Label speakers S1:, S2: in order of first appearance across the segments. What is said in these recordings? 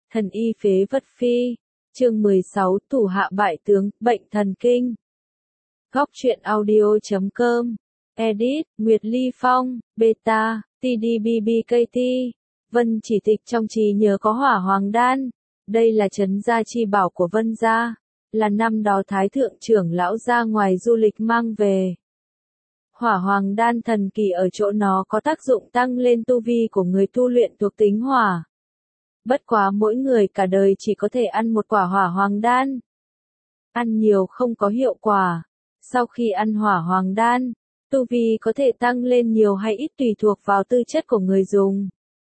S1: Thần y phế vật phi. Chương 16, thủ hạ bại tướng, bệnh thần kinh. Góc truyện audio.com. Edit, Nguyệt Ly Phong, Beta, TDBBKT. Vân chỉ tịch trong trí nhớ có hỏa hoàng đan. Đây là trấn gia chi bảo của Vân gia. Là năm đó Thái thượng trưởng lão ra ngoài du lịch mang về. Hỏa hoàng đan thần kỳ ở chỗ nó có tác dụng tăng lên tu vi của người tu luyện thuộc tính hỏa. Bất quá mỗi người cả đời chỉ có thể ăn một quả hỏa hoàng đan. Ăn nhiều không có hiệu quả. Sau khi ăn hỏa hoàng đan, tu vi có thể tăng lên nhiều hay ít tùy thuộc vào tư chất của người dùng.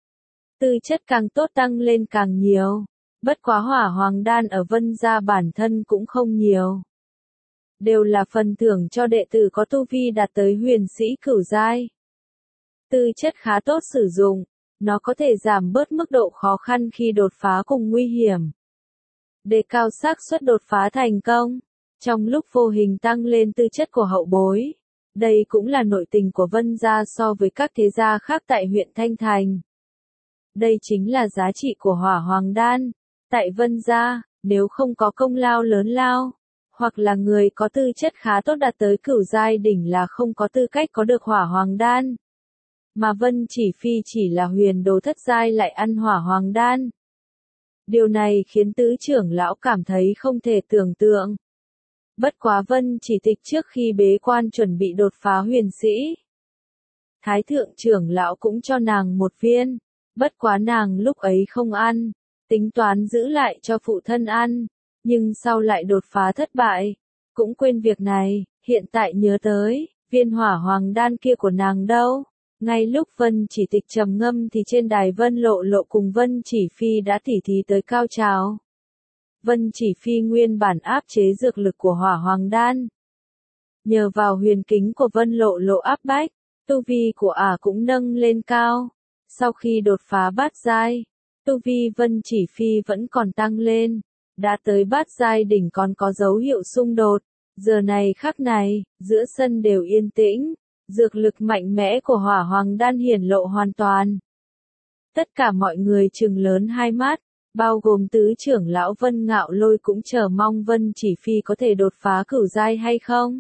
S1: Tư chất càng tốt tăng lên càng nhiều. Bất quá hỏa hoàng đan ở Vân gia bản thân cũng không nhiều. Đều là phần thưởng cho đệ tử có tu vi đạt tới huyền sĩ cửu giai. Tư chất khá tốt sử dụng. Nó có thể giảm bớt mức độ khó khăn khi đột phá cùng nguy hiểm. Đề cao xác suất đột phá thành công. Trong lúc vô hình tăng lên tư chất của hậu bối. Đây cũng là nội tình của Vân gia so với các thế gia khác tại huyện Thanh Thành. Đây chính là giá trị của hỏa hoàng đan. Tại Vân gia, nếu không có công lao lớn lao, hoặc là người có tư chất khá tốt đạt tới cửu giai đỉnh là không có tư cách có được hỏa hoàng đan. Mà Vân Chỉ Phi chỉ là huyền đồ thất giai lại ăn hỏa hoàng đan. Điều này khiến tứ trưởng lão cảm thấy không thể tưởng tượng. Bất quá Vân Chỉ Tịch trước khi bế quan chuẩn bị đột phá huyền sĩ. Thái thượng trưởng lão cũng cho nàng một viên. Bất quá nàng lúc ấy không ăn. Tính toán giữ lại cho phụ thân ăn. Nhưng sau lại đột phá thất bại. Cũng quên việc này, hiện tại nhớ tới, viên hỏa hoàng đan kia của nàng đâu. Ngay lúc Vân Chỉ Tịch trầm ngâm thì trên đài Vân Lộ Lộ cùng Vân Chỉ Phi đã tỉ thí tới cao trào. Vân Chỉ Phi nguyên bản áp chế dược lực của hỏa hoàng đan. Nhờ vào huyền kính của Vân Lộ Lộ áp bách, tu vi của ả cũng nâng lên cao. Sau khi đột phá bát giai, tu vi Vân Chỉ Phi vẫn còn tăng lên. Đã tới bát giai đỉnh còn có dấu hiệu xung đột. Giờ này khắc này, giữa sân đều yên tĩnh. Dược lực mạnh mẽ của hỏa hoàng đan hiển lộ hoàn toàn. Tất cả mọi người trừng lớn hai mắt, bao gồm tứ trưởng lão Vân Ngạo Lôi cũng chờ mong Vân Chỉ Phi có thể đột phá cửu giai hay không.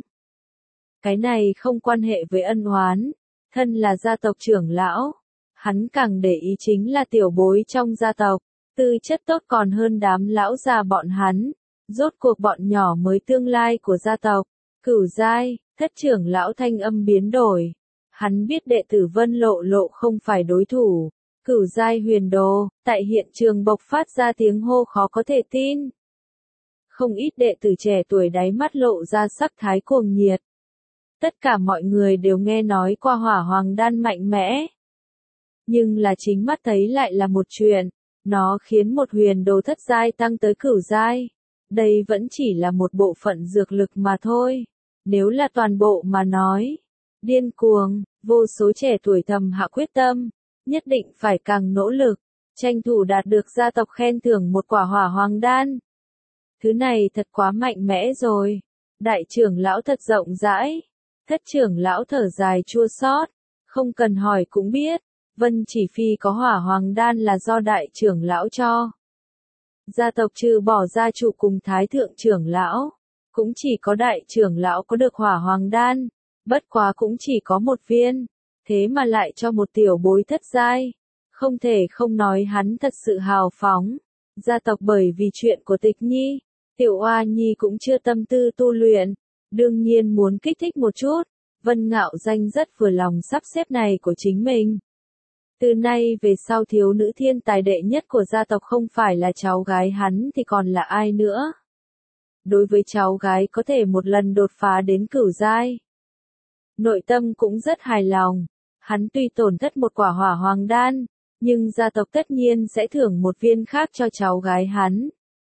S1: Cái này không quan hệ với ân oán, thân là gia tộc trưởng lão, hắn càng để ý chính là tiểu bối trong gia tộc, tư chất tốt còn hơn đám lão già bọn hắn, rốt cuộc bọn nhỏ mới tương lai của gia tộc. Cửu giai, thất trưởng lão thanh âm biến đổi. Hắn biết đệ tử Vân Lộ Lộ không phải đối thủ. Cửu giai huyền đồ, tại hiện trường bộc phát ra tiếng hô khó có thể tin. Không ít đệ tử trẻ tuổi đáy mắt lộ ra sắc thái cuồng nhiệt. Tất cả mọi người đều nghe nói qua hỏa hoàng đan mạnh mẽ. Nhưng là chính mắt thấy lại là một chuyện. Nó khiến một huyền đồ thất giai tăng tới cửu giai. Đây vẫn chỉ là một bộ phận dược lực mà thôi. Nếu là toàn bộ mà nói, điên cuồng, vô số trẻ tuổi thầm hạ quyết tâm, nhất định phải càng nỗ lực, tranh thủ đạt được gia tộc khen thưởng một quả hỏa hoàng đan. Thứ này thật quá mạnh mẽ rồi. Đại trưởng lão thật rộng rãi, thất trưởng lão thở dài chua xót, không cần hỏi cũng biết, Vân Chỉ Phi có hỏa hoàng đan là do đại trưởng lão cho. Gia tộc trừ bỏ gia chủ cùng thái thượng trưởng lão. Cũng chỉ có đại trưởng lão có được hỏa hoàng đan, bất quá cũng chỉ có một viên, thế mà lại cho một tiểu bối thất giai, không thể không nói hắn thật sự hào phóng. Gia tộc bởi vì chuyện của Tịch Nhi, Tiểu Oa Nhi cũng chưa tâm tư tu luyện, đương nhiên muốn kích thích một chút. Vân Ngạo Danh rất vừa lòng sắp xếp này của chính mình. Từ nay về sau thiếu nữ thiên tài đệ nhất của gia tộc không phải là cháu gái hắn thì còn là ai nữa. Đối với cháu gái có thể một lần đột phá đến cửu giai. Nội tâm cũng rất hài lòng. Hắn tuy tổn thất một quả hỏa hoàng đan, nhưng gia tộc tất nhiên sẽ thưởng một viên khác cho cháu gái hắn.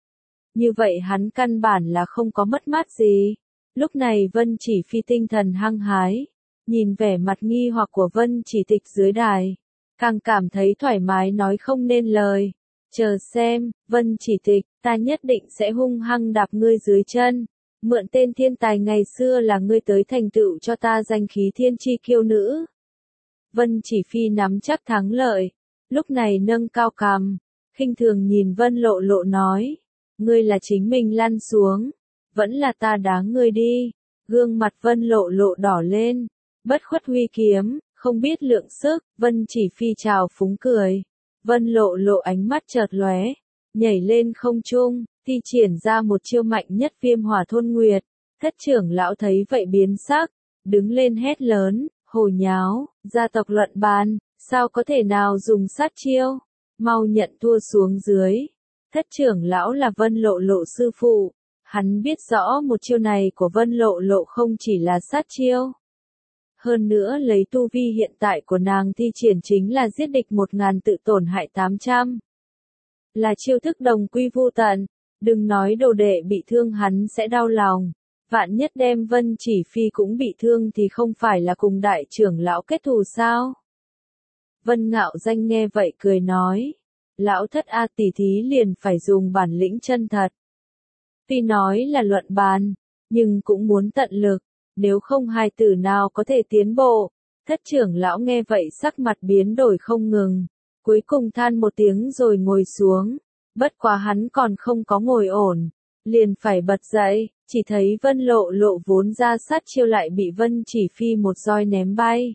S1: Như vậy hắn căn bản là không có mất mát gì. Lúc này Vân Chỉ Phi tinh thần hăng hái. Nhìn vẻ mặt nghi hoặc của Vân Chỉ Tịch dưới đài. Càng cảm thấy thoải mái nói không nên lời. Chờ xem, Vân Chỉ Tịch, ta nhất định sẽ hung hăng đạp ngươi dưới chân. Mượn tên thiên tài ngày xưa là ngươi tới thành tựu cho ta danh khí thiên chi kiêu nữ. Vân Chỉ Phi nắm chắc thắng lợi. Lúc này nâng cao cằm. khinh thường nhìn Vân Lộ Lộ nói, ngươi là chính mình lăn xuống, vẫn là ta đá ngươi đi. Gương mặt Vân Lộ Lộ đỏ lên, bất khuất huy kiếm, không biết lượng sức. Vân Chỉ Phi trào phúng cười. Vân Lộ Lộ ánh mắt chợt lóe, nhảy lên không trung, thi triển ra một chiêu mạnh nhất Viêm Hỏa Thôn Nguyệt. Thất trưởng lão thấy vậy biến sắc, đứng lên hét lớn, hồ nháo, gia tộc luận bàn, sao có thể nào dùng sát chiêu, mau nhận thua xuống dưới. Thất trưởng lão là Vân Lộ Lộ sư phụ, hắn biết rõ một chiêu này của Vân Lộ Lộ không chỉ là sát chiêu. Hơn nữa lấy tu vi hiện tại của nàng thi triển chính là giết địch 1000 tự tổn hại 800. Là chiêu thức đồng quy vu tận, đừng nói đồ đệ bị thương hắn sẽ đau lòng. Vạn nhất đem Vân Chỉ Phi cũng bị thương thì không phải là cùng đại trưởng lão kết thù sao? Vân Ngạo Danh nghe vậy cười nói, lão thất a tỷ thí liền phải dùng bản lĩnh chân thật. Tuy nói là luận bàn, nhưng cũng muốn tận lực, nếu không hai tử nào có thể tiến bộ. Thất trưởng lão nghe vậy sắc mặt biến đổi không ngừng, cuối cùng than một tiếng rồi ngồi xuống, bất quá hắn còn không có ngồi ổn, liền phải bật dậy, chỉ thấy Vân Lộ Lộ vốn ra sát chiêu lại bị Vân Chỉ Phi một roi ném bay.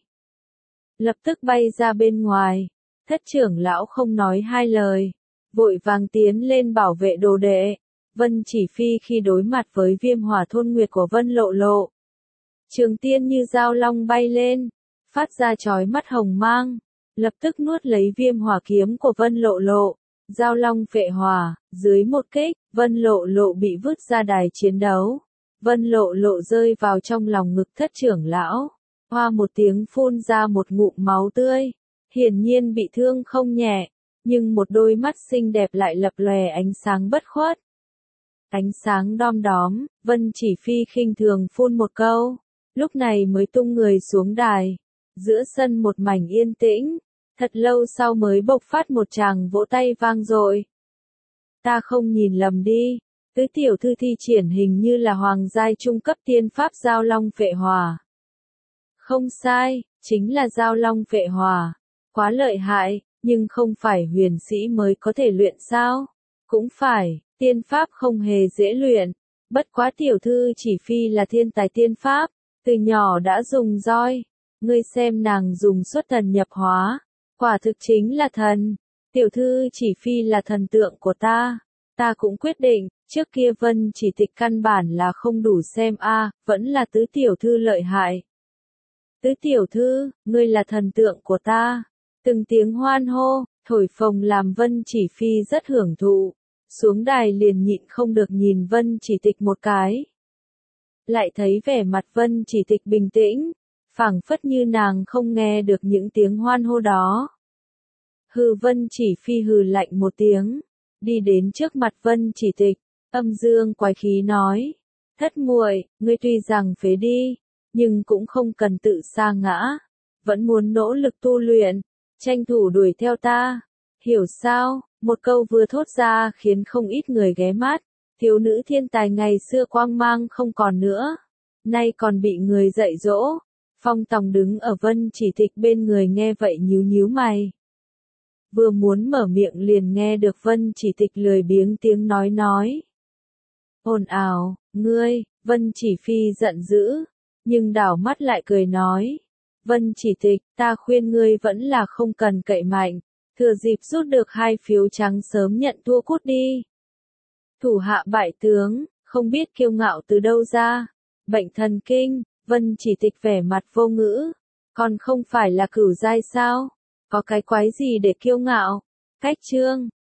S1: Lập tức bay ra bên ngoài, thất trưởng lão không nói hai lời, vội vàng tiến lên bảo vệ đồ đệ. Vân Chỉ Phi khi đối mặt với Viêm Hỏa Thôn Nguyệt của Vân Lộ Lộ, trường tiên như dao long bay lên, phát ra chói mắt hồng mang, lập tức nuốt lấy Viêm Hỏa kiếm của Vân Lộ Lộ. Dao long phệ hỏa, dưới một kích, Vân Lộ Lộ bị vứt ra đài chiến đấu. Vân Lộ Lộ rơi vào trong lòng ngực thất trưởng lão, hoa một tiếng phun ra một ngụm máu tươi, hiển nhiên bị thương không nhẹ, nhưng một đôi mắt xinh đẹp lại lập lòe ánh sáng bất khuất. Ánh sáng đom đóm, Vân Chỉ Phi khinh thường phun một câu, lúc này mới tung người xuống đài. Giữa sân một mảnh yên tĩnh, thật lâu sau mới bộc phát một tràng vỗ tay vang dội. Ta không nhìn lầm đi, tứ tiểu thư thi triển hình như là hoàng giai trung cấp tiên pháp Dao Long Phệ Hỏa. Không sai, chính là Dao Long Phệ Hỏa. Quá lợi hại, nhưng không phải huyền sĩ mới có thể luyện sao? Cũng phải, tiên pháp không hề dễ luyện. Bất quá tiểu thư Chỉ Phi là thiên tài tiên pháp, từ nhỏ đã dùng roi. Ngươi xem nàng dùng xuất thần nhập hóa, quả thực chính là thần. Tiểu thư Chỉ Phi là thần tượng của ta. Ta cũng quyết định, trước kia Vân Chỉ Tịch căn bản là không đủ xem vẫn là tứ tiểu thư lợi hại. Tứ tiểu thư, ngươi là thần tượng của ta. Từng tiếng hoan hô, thổi phồng làm Vân Chỉ Phi rất hưởng thụ. Xuống đài liền nhịn không được nhìn Vân Chỉ Tịch một cái. Lại thấy vẻ mặt Vân Chỉ Tịch bình tĩnh, phảng phất như nàng không nghe được những tiếng hoan hô đó. Hừ, Vân Chỉ Phi hừ lạnh một tiếng, đi đến trước mặt Vân Chỉ Tịch, âm dương quái khí nói, thất muội, ngươi tuy rằng phế đi, nhưng cũng không cần tự sa ngã, vẫn muốn nỗ lực tu luyện, tranh thủ đuổi theo ta, hiểu sao? Một câu vừa thốt ra khiến không ít người ghé mắt, thiếu nữ thiên tài ngày xưa quang mang không còn nữa, nay còn bị người dạy dỗ. Phong Tòng đứng ở Vân Chỉ Tịch bên người nghe vậy nhíu nhíu mày. Vừa muốn mở miệng liền nghe được Vân Chỉ Tịch lười biếng tiếng nói. Ồn ào, ngươi, Vân Chỉ Phi giận dữ, nhưng đảo mắt lại cười nói. Vân Chỉ Tịch, ta khuyên ngươi vẫn là không cần cậy mạnh, thừa dịp rút được 2 phiếu trắng sớm nhận thua cút đi. Thủ hạ bại tướng, không biết kiêu ngạo từ đâu ra, bệnh thần kinh. Vân Chỉ Tịch vẻ mặt vô ngữ, còn không phải là cửu giai sao, có cái quái gì để kiêu ngạo. Cách chương